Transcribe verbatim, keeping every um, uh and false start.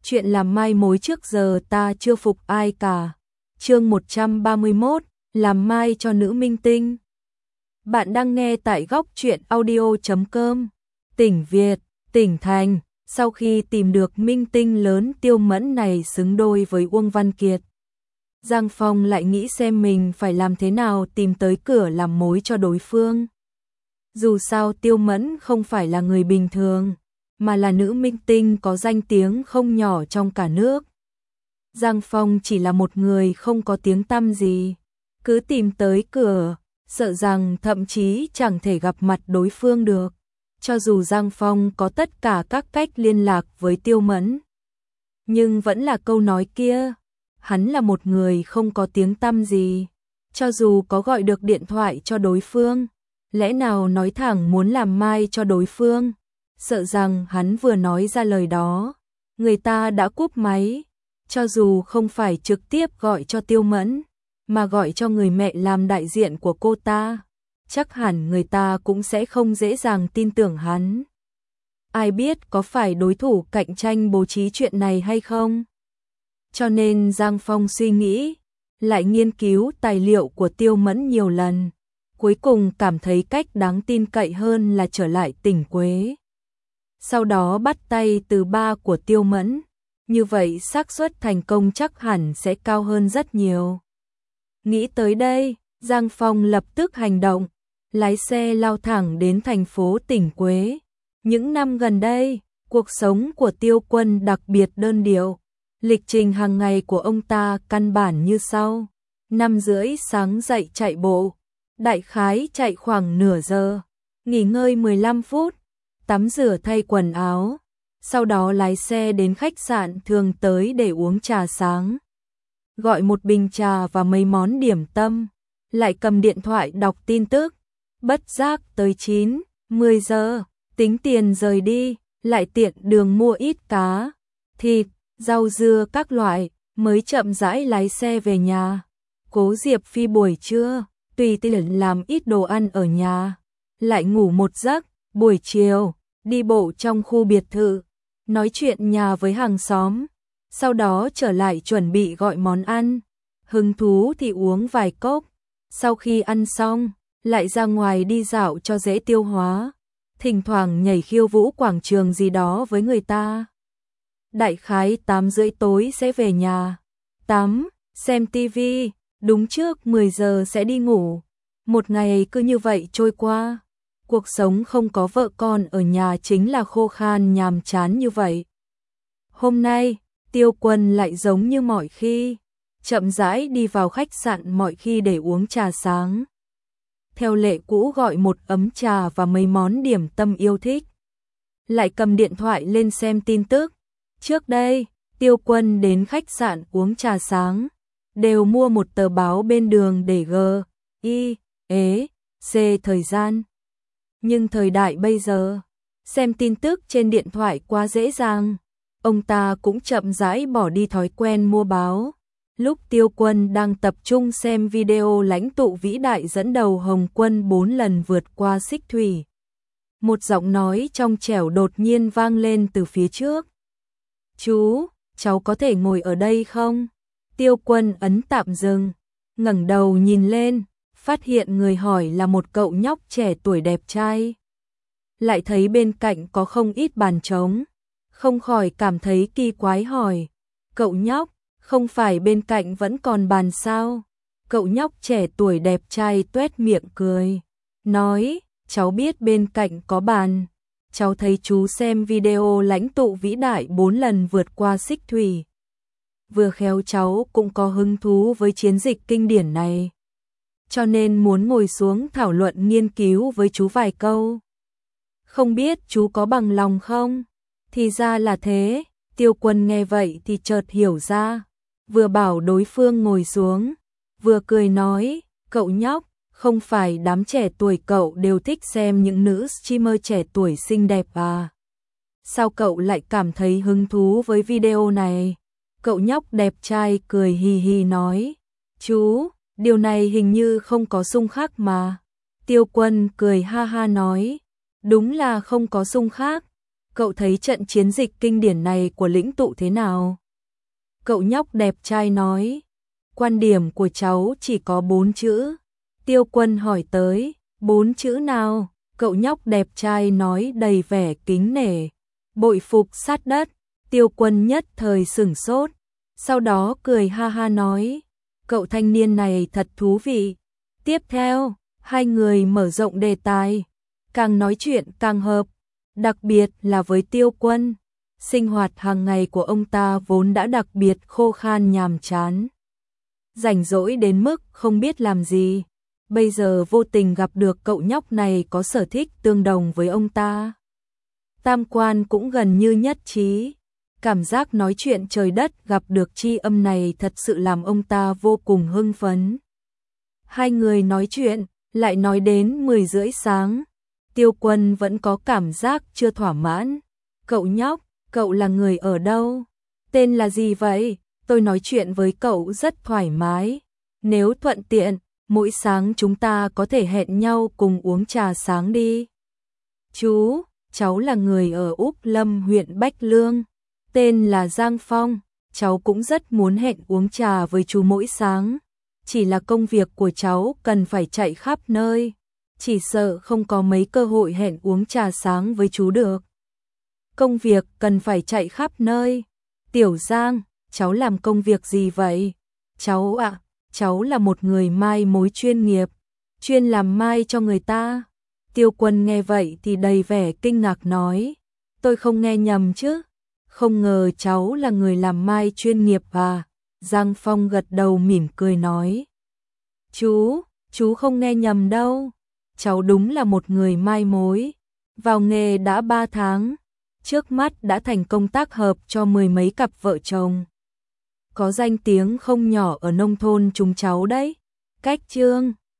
Chuyện làm mai mối trước giờ ta chưa phục ai cả. Chương một trăm ba mươi mốt, làm mai cho nữ minh tinh. Bạn đang nghe tại góc truyện audio chấm com. Tỉnh Việt, tỉnh thành, sau khi tìm được minh tinh lớn Tiêu Mẫn này xứng đôi với Uông Văn Kiệt, Giang Phong lại nghĩ xem mình phải làm thế nào tìm tới cửa làm mối cho đối phương. Dù sao Tiêu Mẫn không phải là người bình thường, mà là nữ minh tinh có danh tiếng không nhỏ trong cả nước. Giang Phong chỉ là một người không có tiếng tăm gì, cứ tìm tới cửa, sợ rằng thậm chí chẳng thể gặp mặt đối phương được. Cho dù Giang Phong có tất cả các cách liên lạc với Tiêu Mẫn, nhưng vẫn là câu nói kia, hắn là một người không có tiếng tăm gì. Cho dù có gọi được điện thoại cho đối phương, lẽ nào nói thẳng muốn làm mai cho đối phương, sợ rằng hắn vừa nói ra lời đó, người ta đã cúp máy. Cho dù không phải trực tiếp gọi cho Tiêu Mẫn, mà gọi cho người mẹ làm đại diện của cô ta, chắc hẳn người ta cũng sẽ không dễ dàng tin tưởng hắn. Ai biết có phải đối thủ cạnh tranh bố trí chuyện này hay không? Cho nên Giang Phong suy nghĩ, lại nghiên cứu tài liệu của Tiêu Mẫn nhiều lần, cuối cùng cảm thấy cách đáng tin cậy hơn là trở lại tỉnh Quế. Sau đó bắt tay từ ba của Tiêu Mẫn, như vậy xác suất thành công chắc hẳn sẽ cao hơn rất nhiều. Nghĩ tới đây, Giang Phong lập tức hành động, lái xe lao thẳng đến thành phố tỉnh Quế. Những năm gần đây, cuộc sống của Tiêu Quân đặc biệt đơn điệu. Lịch trình hàng ngày của ông ta căn bản như sau: năm rưỡi sáng dậy chạy bộ, đại khái chạy khoảng nửa giờ, nghỉ ngơi mười lăm phút, tắm rửa thay quần áo, sau đó lái xe đến khách sạn thường tới để uống trà sáng, gọi một bình trà và mấy món điểm tâm, lại cầm điện thoại đọc tin tức. Bất giác tới chín, mười giờ, tính tiền rời đi, lại tiện đường mua ít cá, thịt, rau dưa các loại, mới chậm rãi lái xe về nhà. Cố Diệp Phi buổi trưa, tùy tiện làm ít đồ ăn ở nhà, lại ngủ một giấc, buổi chiều, đi bộ trong khu biệt thự, nói chuyện nhà với hàng xóm, sau đó trở lại chuẩn bị gọi món ăn, hứng thú thì uống vài cốc, sau khi ăn xong, lại ra ngoài đi dạo cho dễ tiêu hóa, thỉnh thoảng nhảy khiêu vũ quảng trường gì đó với người ta. Đại khái tám rưỡi tối sẽ về nhà, tắm, xem tivi, đúng trước mười giờ sẽ đi ngủ. Một ngày cứ như vậy trôi qua. Cuộc sống không có vợ con ở nhà chính là khô khan nhàm chán như vậy. Hôm nay, Tiêu Quân lại giống như mọi khi, chậm rãi đi vào khách sạn mọi khi để uống trà sáng. Theo lệ cũ gọi một ấm trà và mấy món điểm tâm yêu thích. Lại cầm điện thoại lên xem tin tức. Trước đây, Tiêu Quân đến khách sạn uống trà sáng, đều mua một tờ báo bên đường để g, i, ế, c thời gian. Nhưng thời đại bây giờ, xem tin tức trên điện thoại quá dễ dàng, ông ta cũng chậm rãi bỏ đi thói quen mua báo. Lúc Tiêu Quân đang tập trung xem video lãnh tụ vĩ đại dẫn đầu Hồng Quân bốn lần vượt qua xích thủy, một giọng nói trong trẻo đột nhiên vang lên từ phía trước. Chú, cháu có thể ngồi ở đây không? Tiêu Quân ấn tạm dừng, ngẩng đầu nhìn lên, phát hiện người hỏi là một cậu nhóc trẻ tuổi đẹp trai. Lại thấy bên cạnh có không ít bàn trống, không khỏi cảm thấy kỳ quái hỏi, cậu nhóc, không phải bên cạnh vẫn còn bàn sao? Cậu nhóc trẻ tuổi đẹp trai tuét miệng cười, nói, cháu biết bên cạnh có bàn. Cháu thấy chú xem video lãnh tụ vĩ đại bốn lần vượt qua xích thủy. Vừa khéo cháu cũng có hứng thú với chiến dịch kinh điển này, cho nên muốn ngồi xuống thảo luận nghiên cứu với chú vài câu. Không biết chú có bằng lòng không? Thì ra là thế. Tiêu Quân nghe vậy thì chợt hiểu ra, vừa bảo đối phương ngồi xuống, vừa cười nói, cậu nhóc, không phải đám trẻ tuổi cậu đều thích xem những nữ streamer trẻ tuổi xinh đẹp à? Sao cậu lại cảm thấy hứng thú với video này? Cậu nhóc đẹp trai cười hì hì nói, chú, điều này hình như không có xung khắc mà. Tiêu Quân cười ha ha nói, đúng là không có xung khắc. cậu thấy trận chiến dịch kinh điển này của lĩnh tụ thế nào? Cậu nhóc đẹp trai nói, quan điểm của cháu chỉ có bốn chữ. Tiêu Quân hỏi tới, bốn chữ nào? Cậu nhóc đẹp trai nói đầy vẻ kính nể, bội phục sát đất. Tiêu Quân nhất thời sửng sốt, sau đó cười ha ha nói, cậu thanh niên này thật thú vị. Tiếp theo, hai người mở rộng đề tài, càng nói chuyện càng hợp, đặc biệt là với Tiêu Quân. Sinh hoạt hàng ngày của ông ta vốn đã đặc biệt khô khan nhàm chán, rảnh rỗi đến mức không biết làm gì. Bây giờ vô tình gặp được cậu nhóc này có sở thích tương đồng với ông ta. Tam quan cũng gần như nhất trí. Cảm giác nói chuyện trời đất gặp được tri âm này thật sự làm ông ta vô cùng hưng phấn. Hai người nói chuyện, lại nói đến mười rưỡi sáng. Tiêu Quân vẫn có cảm giác chưa thỏa mãn. Cậu nhóc, cậu là người ở đâu? Tên là gì vậy? Tôi nói chuyện với cậu rất thoải mái. Nếu thuận tiện, mỗi sáng chúng ta có thể hẹn nhau cùng uống trà sáng đi. Chú, cháu là người ở Úc Lâm huyện Bách Lương. Tên là Giang Phong. Cháu cũng rất muốn hẹn uống trà với chú mỗi sáng. Chỉ là công việc của cháu cần phải chạy khắp nơi. Chỉ sợ không có mấy cơ hội hẹn uống trà sáng với chú được. Công việc cần phải chạy khắp nơi. Tiểu Giang, cháu làm công việc gì vậy? Cháu ạ, à, cháu là một người mai mối chuyên nghiệp, chuyên làm mai cho người ta. Tiêu Quân nghe vậy thì đầy vẻ kinh ngạc nói, tôi không nghe nhầm chứ? Không ngờ cháu là người làm mai chuyên nghiệp à? Giang Phong gật đầu mỉm cười nói, chú, chú không nghe nhầm đâu. Cháu đúng là một người mai mối. Vào nghề đã ba tháng, trước mắt đã thành công tác hợp cho mười mấy cặp vợ chồng. Có danh tiếng không nhỏ ở nông thôn chúng cháu đấy. Cách chương